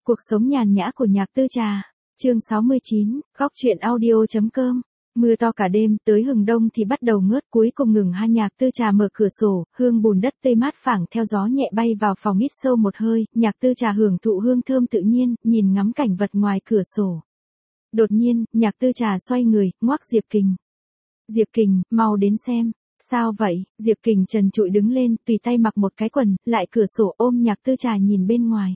Cuộc sống nhàn nhã của Nhạc Tư Trà. Chương 69, góc truyện audio.com. Mưa to cả đêm, tới hừng đông thì bắt đầu ngớt, cuối cùng ngừng. Nhạc Tư Trà mở cửa sổ, hương bùn đất tươi mát phảng theo gió nhẹ bay vào phòng, hít sâu một hơi, Nhạc Tư Trà hưởng thụ hương thơm tự nhiên, nhìn ngắm cảnh vật ngoài cửa sổ. Đột nhiên, Nhạc Tư Trà xoay người, ngoắc Diệp Kình. Diệp Kình, mau đến xem. Sao vậy? Diệp Kình trần trụi đứng lên, tùy tay mặc một cái quần, lại cửa sổ ôm Nhạc Tư Trà nhìn bên ngoài.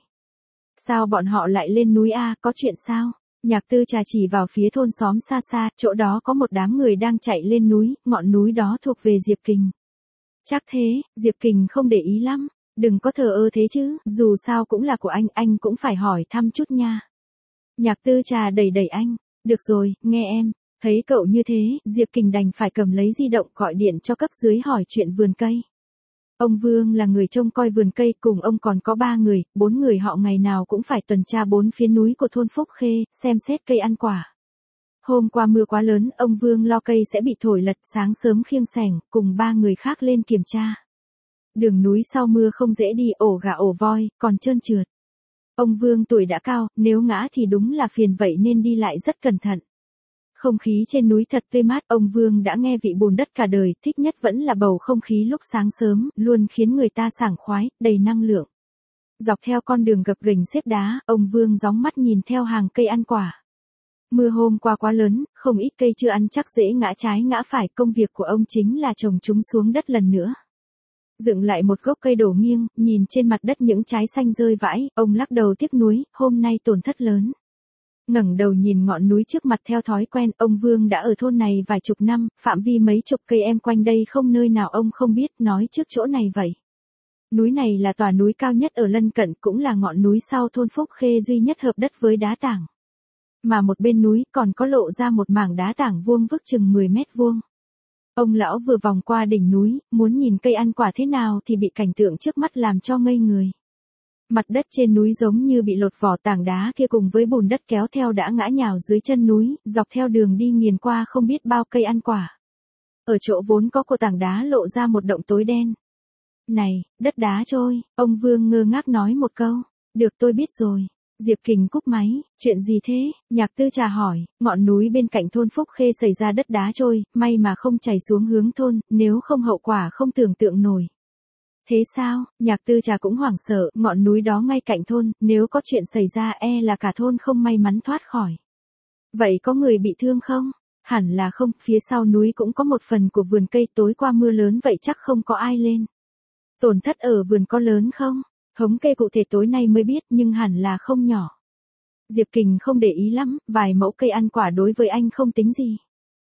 Sao bọn họ lại lên núi a, có chuyện sao? Nhạc Tư Trà chỉ vào phía thôn xóm xa xa, chỗ đó có một đám người đang chạy lên núi, ngọn núi đó thuộc về Diệp Kình. Chắc thế, Diệp Kình không để ý lắm, đừng có thờ ơ thế chứ, dù sao cũng là của anh cũng phải hỏi thăm chút nha. Nhạc Tư Trà đẩy đẩy anh, được rồi, nghe em. Thấy cậu như thế, Diệp Kình đành phải cầm lấy di động gọi điện cho cấp dưới hỏi chuyện vườn cây. Ông Vương là người trông coi vườn cây, cùng ông còn có 3 người, 4 người họ ngày nào cũng phải tuần tra 4 phía núi của thôn Phúc Khê, xem xét cây ăn quả. Hôm qua mưa quá lớn, ông Vương lo cây sẽ bị thổi lật, sáng sớm khiêng xẻng, cùng 3 người khác lên kiểm tra. Đường núi sau mưa không dễ đi, ổ gà ổ voi, còn trơn trượt. Ông Vương tuổi đã cao, nếu ngã thì đúng là phiền, vậy nên đi lại rất cẩn thận. Không khí trên núi thật tươi mát, ông Vương đã nghe vị bùn đất cả đời, thích nhất vẫn là bầu không khí lúc sáng sớm, luôn khiến người ta sảng khoái, đầy năng lượng. Dọc theo con đường gập ghềnh xếp đá, ông Vương gióng mắt nhìn theo hàng cây ăn quả. Mưa hôm qua quá lớn, không ít cây chưa ăn chắc dễ ngã trái ngã phải, công việc của ông chính là trồng chúng xuống đất lần nữa. Dựng lại một gốc cây đổ nghiêng, nhìn trên mặt đất những trái xanh rơi vãi, ông lắc đầu tiếc nuối, hôm nay tổn thất lớn. Ngẩng đầu nhìn ngọn núi trước mặt theo thói quen, ông Vương đã ở thôn này vài chục năm, phạm vi mấy chục cây em quanh đây không nơi nào ông không biết, nói trước chỗ này vậy. Núi này là tòa núi cao nhất ở lân cận, cũng là ngọn núi sau thôn Phúc Khê duy nhất hợp đất với đá tảng. Mà một bên núi còn có lộ ra một mảng đá tảng vuông vức chừng 10 mét vuông. Ông lão vừa vòng qua đỉnh núi, muốn nhìn cây ăn quả thế nào thì bị cảnh tượng trước mắt làm cho ngây người. Mặt đất trên núi giống như bị lột vỏ, tảng đá kia cùng với bùn đất kéo theo đã ngã nhào dưới chân núi, dọc theo đường đi nghiền qua không biết bao cây ăn quả. Ở chỗ vốn có của tảng đá lộ ra một động tối đen. Này, đất đá trôi, ông Vương ngơ ngác nói một câu. Được, tôi biết rồi. Diệp Kình cúp máy, chuyện gì thế? Nhạc Tư Trà hỏi, ngọn núi bên cạnh thôn Phúc Khê xảy ra đất đá trôi, may mà không chảy xuống hướng thôn, nếu không hậu quả không tưởng tượng nổi. Thế sao? Nhạc Tư Trà cũng hoảng sợ, ngọn núi đó ngay cạnh thôn, nếu có chuyện xảy ra là cả thôn không may mắn thoát khỏi. Vậy có người bị thương không? Hẳn là không, phía sau núi cũng có một phần của vườn cây, tối qua mưa lớn vậy chắc không có ai lên. Tổn thất ở vườn có lớn không? Thống kê cụ thể tối nay mới biết, nhưng hẳn là không nhỏ. Diệp Kình không để ý lắm, vài mẫu cây ăn quả đối với anh không tính gì.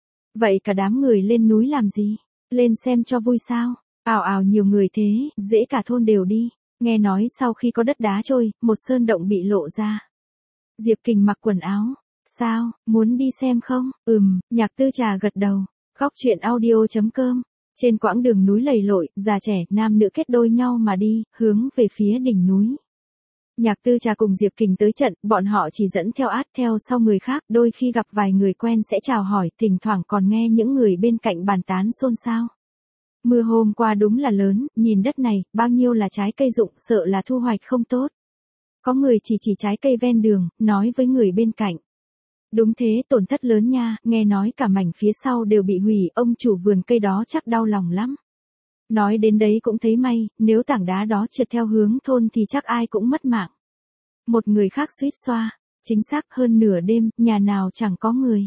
Vậy cả đám người lên núi làm gì? Lên xem cho vui sao? Ào ào nhiều người thế, dễ cả thôn đều đi. Nghe nói sau khi có đất đá trôi, một sơn động bị lộ ra. Diệp Kình mặc quần áo. Sao, muốn đi xem không? Nhạc Tư Trà gật đầu. Góc truyện audio.com. Trên quãng đường núi lầy lội, già trẻ, nam nữ kết đôi nhau mà đi, hướng về phía đỉnh núi. Nhạc Tư Trà cùng Diệp Kình tới trận, bọn họ chỉ dẫn theo át theo sau người khác, đôi khi gặp vài người quen sẽ chào hỏi, thỉnh thoảng còn nghe những người bên cạnh bàn tán xôn xao. Mưa hôm qua đúng là lớn, nhìn đất này, bao nhiêu là trái cây rụng, sợ là thu hoạch không tốt. Có người chỉ trái cây ven đường, nói với người bên cạnh. Đúng thế, tổn thất lớn nha, nghe nói cả mảnh phía sau đều bị hủy, ông chủ vườn cây đó chắc đau lòng lắm. Nói đến đấy cũng thấy may, nếu tảng đá đó trượt theo hướng thôn thì chắc ai cũng mất mạng. Một người khác suýt xoa, chính xác, hơn nửa đêm, nhà nào chẳng có người.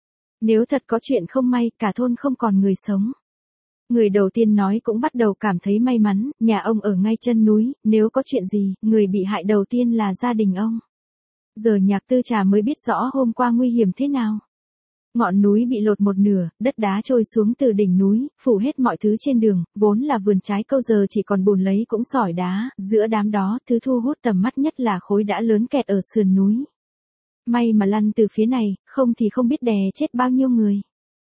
Nếu thật có chuyện không may, cả thôn không còn người sống. Người đầu tiên nói cũng bắt đầu cảm thấy may mắn, nhà ông ở ngay chân núi, nếu có chuyện gì, người bị hại đầu tiên là gia đình ông. Giờ Nhạc Tư Trà mới biết rõ hôm qua nguy hiểm thế nào. Ngọn núi bị lột một nửa, đất đá trôi xuống từ đỉnh núi, phủ hết mọi thứ trên đường, vốn là vườn trái câu giờ chỉ còn bùn lấy cũng sỏi đá, giữa đám đó, thứ thu hút tầm mắt nhất là khối đá lớn kẹt ở sườn núi. May mà lăn từ phía này, không thì không biết đè chết bao nhiêu người.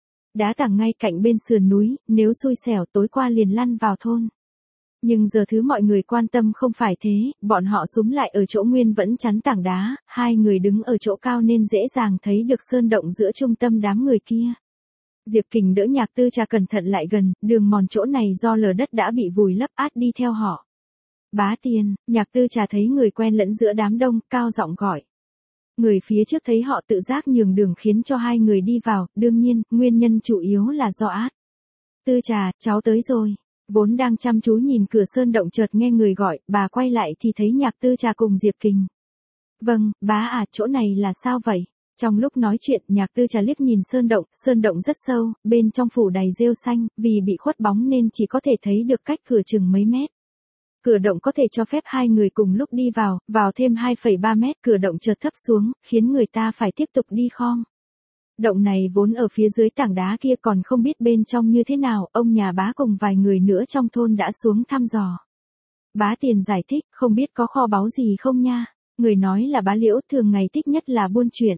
Đá tảng ngay cạnh bên sườn núi, nếu xui xẻo tối qua liền lăn vào thôn. Nhưng giờ thứ mọi người quan tâm không phải thế, bọn họ xúm lại ở chỗ nguyên vẫn chắn tảng đá, hai người đứng ở chỗ cao nên dễ dàng thấy được sơn động giữa trung tâm đám người kia. Diệp Kình đỡ Nhạc Tư Trà cẩn thận lại gần, đường mòn chỗ này do lở đất đã bị vùi lấp át đi theo họ. Bá Tiền, Nhạc Tư Trà thấy người quen lẫn giữa đám đông, cao giọng gọi. Người phía trước thấy họ tự giác nhường đường khiến cho hai người đi vào, đương nhiên, nguyên nhân chủ yếu là do át. Tư Trà, cháu tới rồi. Vốn đang chăm chú nhìn cửa sơn động chợt nghe người gọi, bà quay lại thì thấy Nhạc Tư Trà cùng Diệp Kình. Vâng, bá à, chỗ này là sao vậy? Trong lúc nói chuyện, Nhạc Tư Trà liếc nhìn sơn động rất sâu, bên trong phủ đầy rêu xanh, vì bị khuất bóng nên chỉ có thể thấy được cách cửa chừng mấy mét. Cửa động có thể cho phép hai người cùng lúc đi vào thêm 2,3 mét, cửa động chợt thấp xuống, khiến người ta phải tiếp tục đi khom. Động này vốn ở phía dưới tảng đá kia còn không biết bên trong như thế nào, ông nhà bá cùng vài người nữa trong thôn đã xuống thăm dò. Bá Tiền giải thích, không biết có kho báu gì không nha. Người nói là bá Liễu thường ngày thích nhất là buôn chuyện.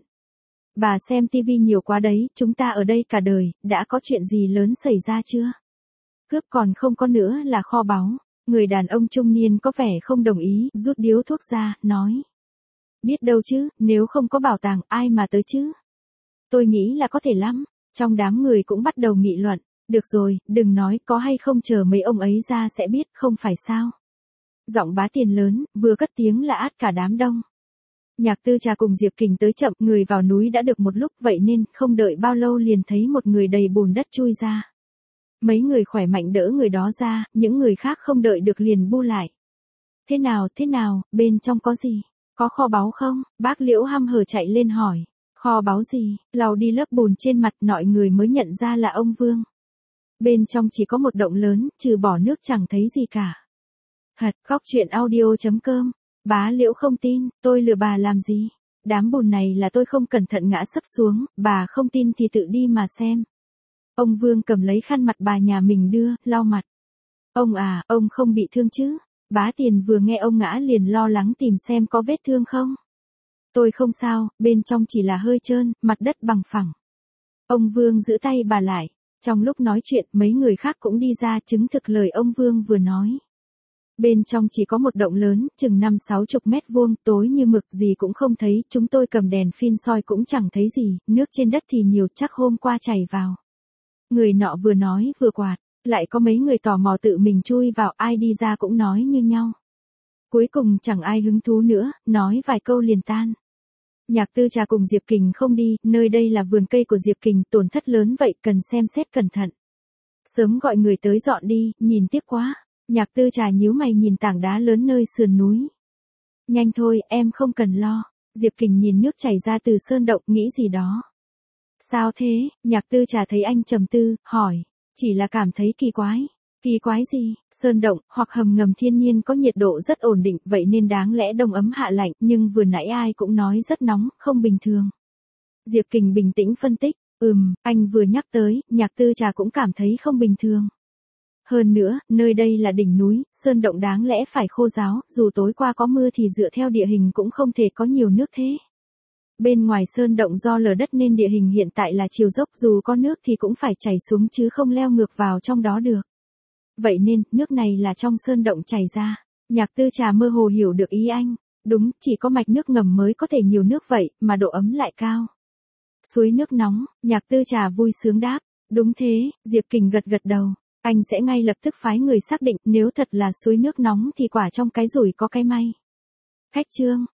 Bà xem tivi nhiều quá đấy, chúng ta ở đây cả đời, đã có chuyện gì lớn xảy ra chưa? Cướp còn không có nữa là kho báu. Người đàn ông trung niên có vẻ không đồng ý, rút điếu thuốc ra, nói. Biết đâu chứ, nếu không có bảo tàng, ai mà tới chứ? Tôi nghĩ là có thể lắm. Trong đám người cũng bắt đầu nghị luận. Được rồi, đừng nói có hay không, chờ mấy ông ấy ra sẽ biết, không phải sao? Giọng Bá Tiền lớn, vừa cất tiếng là át cả đám đông. Nhạc Tư Trà cùng Diệp Kình tới chậm, người vào núi đã được một lúc, vậy nên không đợi bao lâu liền thấy một người đầy bùn đất chui ra. Mấy người khỏe mạnh đỡ người đó ra, những người khác không đợi được liền bu lại. Thế nào, bên trong có gì? Có kho báu không? Bác Liễu hăm hở chạy lên hỏi. Kho báu gì? Lau đi lớp bùn trên mặt, mọi người mới nhận ra là ông Vương. Bên trong chỉ có một động lớn, trừ bỏ nước chẳng thấy gì cả. Thật, Góc Truyện Audio.com. Bá Liễu không tin, tôi lừa bà làm gì? Đám bùn này là tôi không cẩn thận ngã sấp xuống, bà không tin thì tự đi mà xem. Ông Vương cầm lấy khăn mặt bà nhà mình đưa, lau mặt. Ông à, ông không bị thương chứ? Bá Tiền vừa nghe ông ngã liền lo lắng tìm xem có vết thương không. Tôi không sao, bên trong chỉ là hơi trơn, mặt đất bằng phẳng. Ông Vương giữ tay bà lại. Trong lúc nói chuyện, mấy người khác cũng đi ra chứng thực lời ông Vương vừa nói. Bên trong chỉ có một động lớn, chừng 5-60 mét vuông, tối như mực, gì cũng không thấy, chúng tôi cầm đèn phin soi cũng chẳng thấy gì, nước trên đất thì nhiều, chắc hôm qua chảy vào. Người nọ vừa nói vừa quạt, lại có mấy người tò mò tự mình chui vào, ai đi ra cũng nói như nhau. Cuối cùng chẳng ai hứng thú nữa, nói vài câu liền tan. Nhạc Tư Trà cùng Diệp Kình không đi, nơi đây là vườn cây của Diệp Kình, tổn thất lớn vậy cần xem xét cẩn thận. Sớm gọi người tới dọn đi, nhìn tiếc quá. Nhạc Tư Trà nhíu mày nhìn tảng đá lớn nơi sườn núi. Nhanh thôi, em không cần lo. Diệp Kình nhìn nước chảy ra từ sơn động, nghĩ gì đó. Sao thế? Nhạc Tư Trà thấy anh trầm tư, hỏi. Chỉ là cảm thấy kỳ quái. Kỳ quái gì? Sơn động, hoặc hầm ngầm thiên nhiên có nhiệt độ rất ổn định, vậy nên đáng lẽ đông ấm hạ lạnh, nhưng vừa nãy ai cũng nói rất nóng, không bình thường. Diệp Kình bình tĩnh phân tích. Anh vừa nhắc tới, Nhạc Tư Trà cũng cảm thấy không bình thường. Hơn nữa, nơi đây là đỉnh núi, sơn động đáng lẽ phải khô ráo, dù tối qua có mưa thì dựa theo địa hình cũng không thể có nhiều nước thế. Bên ngoài sơn động do lở đất nên địa hình hiện tại là chiều dốc, dù có nước thì cũng phải chảy xuống chứ không leo ngược vào trong đó được. Vậy nên, nước này là trong sơn động chảy ra. Nhạc Tư Trà mơ hồ hiểu được ý anh. Đúng, chỉ có mạch nước ngầm mới có thể nhiều nước vậy, mà độ ấm lại cao. Suối nước nóng, Nhạc Tư Trà vui sướng đáp. Đúng thế, Diệp Kình gật gật đầu. Anh sẽ ngay lập tức phái người xác định, nếu thật là suối nước nóng thì quả trong cái rủi có cái may. Khách trương,